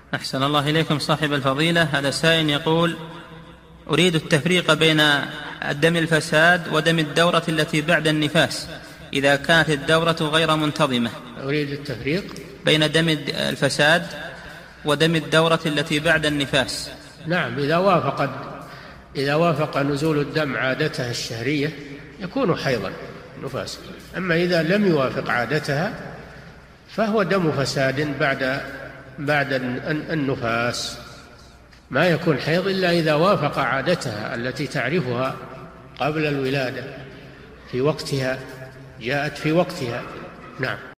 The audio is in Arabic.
أحسن الله إليكم صاحب الفضيلة. هذا سائل يقول: أريد التفريق بين الدم الفساد ودم الدورة التي بعد النفاس إذا كانت الدورة غير منتظمة. أريد التفريق بين دم الفساد ودم الدورة التي بعد النفاس. نعم، إذا وافق نزول الدم عادتها الشهرية يكون حيضا نفاسا. أما إذا لم يوافق عادتها فهو دم فساد بعد النفاس، ما يكون حيض إلا إذا وافق عادتها التي تعرفها قبل الولادة في وقتها، جاءت في وقتها. نعم.